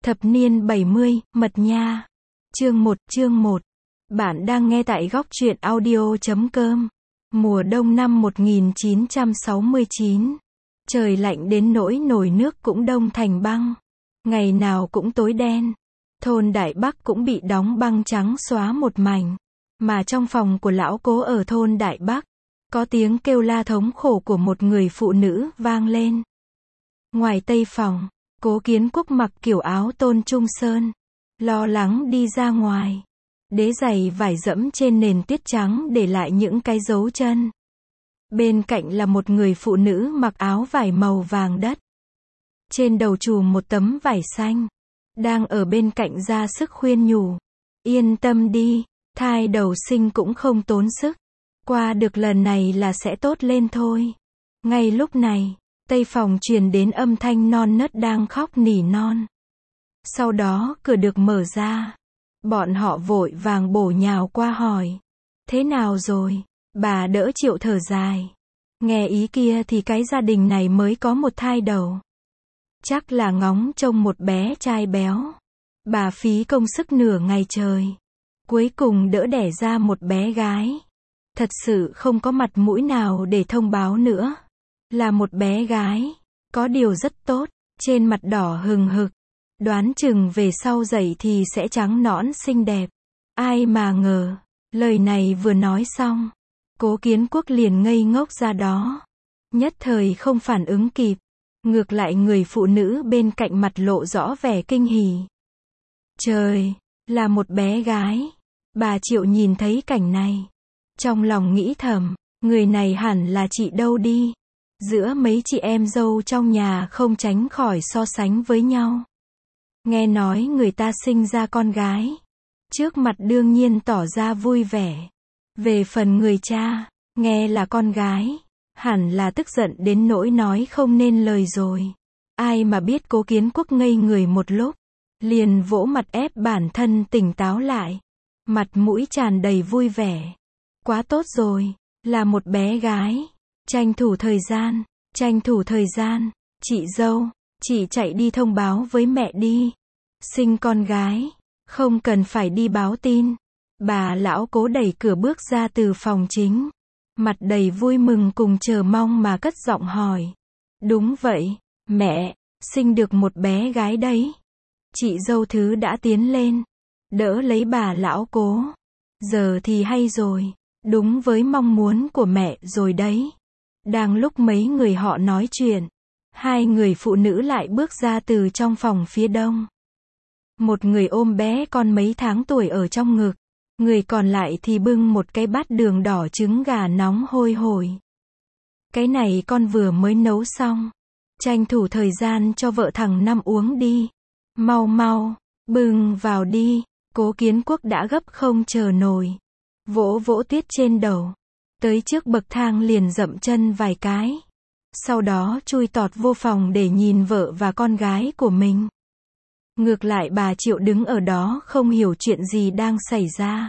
Thập niên 70, mật nha. Chương 1. Bạn đang nghe tại góc truyện audio.com. Mùa đông năm 1969. Trời lạnh đến nỗi nồi nước cũng đông thành băng. Ngày nào cũng tối đen. Thôn Đại Bắc cũng bị đóng băng trắng xóa một mảnh. Mà trong phòng của lão Cố ở thôn Đại Bắc, có tiếng kêu la thống khổ của một người phụ nữ vang lên. Ngoài tây phòng, Cố Kiến Quốc mặc kiểu áo tôn trung sơn, lo lắng đi ra ngoài. Đế giày vải dẫm trên nền tuyết trắng để lại những cái dấu chân. Bên cạnh là một người phụ nữ mặc áo vải màu vàng đất. Trên đầu trùm một tấm vải xanh. Đang ở bên cạnh ra sức khuyên nhủ. Yên tâm đi, thai đầu sinh cũng không tốn sức. Qua được lần này là sẽ tốt lên thôi. Ngay lúc này, tây phòng truyền đến âm thanh non nớt đang khóc nỉ non. Sau đó cửa được mở ra. Bọn họ vội vàng bổ nhào qua hỏi. Thế nào rồi? Bà đỡ Triệu thở dài. Nghe ý kia thì cái gia đình này mới có một thai đầu. Chắc là ngóng trông một bé trai béo. Bà phí công sức nửa ngày trời. Cuối cùng đỡ đẻ ra một bé gái. Thật sự không có mặt mũi nào để thông báo nữa. Là một bé gái. Có điều rất tốt. Trên mặt đỏ hừng hực. Đoán chừng về sau dậy thì sẽ trắng nõn xinh đẹp. Ai mà ngờ. Lời này vừa nói xong. Cố Kiến Quốc liền ngây ngốc ra đó. Nhất thời không phản ứng kịp. Ngược lại người phụ nữ bên cạnh mặt lộ rõ vẻ kinh hỉ. Trời, là một bé gái. Bà Triệu nhìn thấy cảnh này. Trong lòng nghĩ thầm, người này hẳn là chị đâu đi. Giữa mấy chị em dâu trong nhà không tránh khỏi so sánh với nhau. Nghe nói người ta sinh ra con gái. Trước mặt đương nhiên tỏ ra vui vẻ. Về phần người cha, nghe là con gái. Hẳn là tức giận đến nỗi nói không nên lời rồi. Ai mà biết Cố Kiến Quốc ngây người một lúc. Liền vỗ mặt ép bản thân tỉnh táo lại. Mặt mũi tràn đầy vui vẻ. Quá tốt rồi, là một bé gái. Tranh thủ thời gian. Chị dâu, chị chạy đi thông báo với mẹ đi. Sinh con gái, không cần phải đi báo tin. Bà lão Cố đẩy cửa bước ra từ phòng chính. Mặt đầy vui mừng cùng chờ mong mà cất giọng hỏi. Đúng vậy, mẹ, sinh được một bé gái đấy. Chị dâu thứ đã tiến lên, đỡ lấy bà lão Cố. Giờ thì hay rồi, đúng với mong muốn của mẹ rồi đấy. Đang lúc mấy người họ nói chuyện, hai người phụ nữ lại bước ra từ trong phòng phía đông. Một người ôm bé con mấy tháng tuổi ở trong ngực. Người còn lại thì bưng một cái bát đường đỏ trứng gà nóng hôi hổi. Cái này con vừa mới nấu xong. Tranh thủ thời gian cho vợ thằng Năm uống đi. Mau mau, bưng vào đi. Cố Kiến Quốc đã gấp không chờ nổi. Vỗ vỗ tuyết trên đầu. Tới trước bậc thang liền dậm chân vài cái. Sau đó chui tọt vô phòng để nhìn vợ và con gái của mình. Ngược lại bà Triệu đứng ở đó không hiểu chuyện gì đang xảy ra.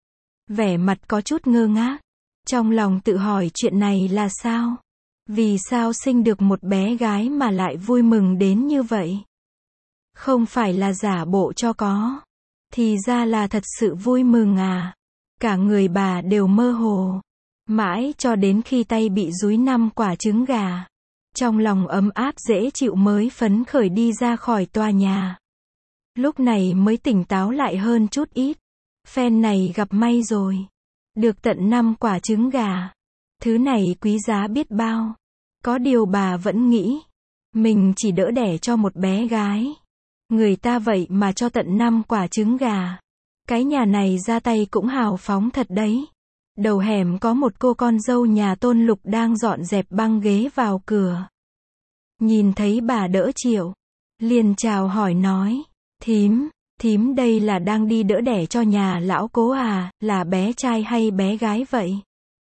Vẻ mặt có chút ngơ ngác. Trong lòng tự hỏi chuyện này là sao? Vì sao sinh được một bé gái mà lại vui mừng đến như vậy? Không phải là giả bộ cho có. Thì ra là thật sự vui mừng à? Cả người bà đều mơ hồ. Mãi cho đến khi tay bị dúi 5 quả trứng gà. Trong lòng ấm áp dễ chịu mới phấn khởi đi ra khỏi tòa nhà. Lúc này mới tỉnh táo lại hơn chút ít. Phen này gặp may rồi. Được tận 5 quả trứng gà. Thứ này quý giá biết bao. Có điều bà vẫn nghĩ. Mình chỉ đỡ đẻ cho một bé gái. Người ta vậy mà cho tận 5 quả trứng gà. Cái nhà này ra tay cũng hào phóng thật đấy. Đầu hẻm có một cô con dâu nhà Tôn Lục đang dọn dẹp băng ghế vào cửa. Nhìn thấy bà đỡ Triệu. Liền chào hỏi nói. Thím đây là đang đi đỡ đẻ cho nhà lão Cố à, là bé trai hay bé gái vậy?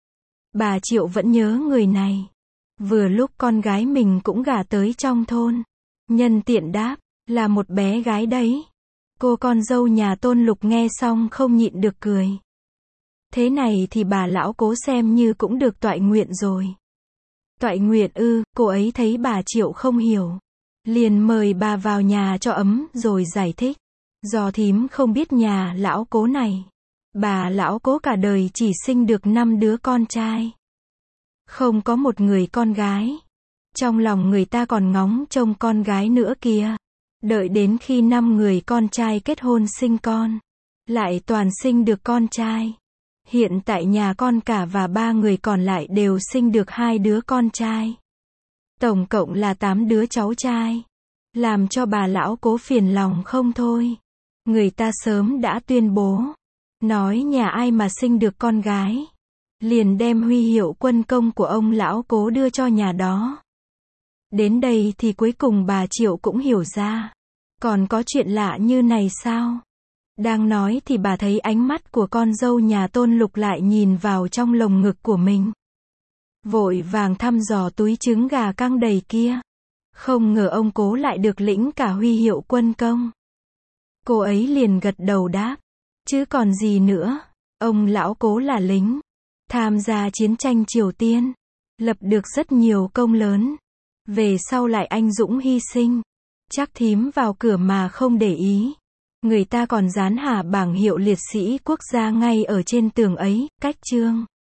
Bà Triệu vẫn nhớ người này. Vừa lúc con gái mình cũng gả tới trong thôn. Nhân tiện đáp, là một bé gái đấy. Cô con dâu nhà Tôn Lục nghe xong không nhịn được cười. Thế này thì bà lão Cố xem như cũng được toại nguyện rồi. Toại nguyện ư? Cô ấy thấy bà Triệu không hiểu. Liền mời bà vào nhà cho ấm rồi giải thích. Do thím không biết nhà lão Cố này. Bà lão Cố cả đời chỉ sinh được 5 đứa con trai. Không có một người con gái. Trong lòng người ta còn ngóng trông con gái nữa kìa. Đợi đến khi 5 người con trai kết hôn sinh con. Lại toàn sinh được con trai. Hiện tại nhà con cả và 3 người còn lại đều sinh được 2 đứa con trai. Tổng cộng là 8 đứa cháu trai. Làm cho bà lão Cố phiền lòng không thôi. Người ta sớm đã tuyên bố. Nói nhà ai mà sinh được con gái. Liền đem huy hiệu quân công của ông lão Cố đưa cho nhà đó. Đến đây thì cuối cùng bà Triệu cũng hiểu ra. Còn có chuyện lạ như này sao? Đang nói thì bà thấy ánh mắt của con dâu nhà Tôn Lục lại nhìn vào trong lồng ngực của mình. Vội vàng thăm dò túi trứng gà căng đầy kia. Không ngờ ông Cố lại được lĩnh cả huy hiệu quân công. Cô ấy liền gật đầu đáp. Chứ còn gì nữa, ông lão Cố là lính. Tham gia chiến tranh Triều Tiên. Lập được rất nhiều công lớn. Về sau lại anh dũng hy sinh. Chắc thím vào cửa mà không để ý. Người ta còn dán hà bảng hiệu liệt sĩ quốc gia ngay ở trên tường ấy, cách trương.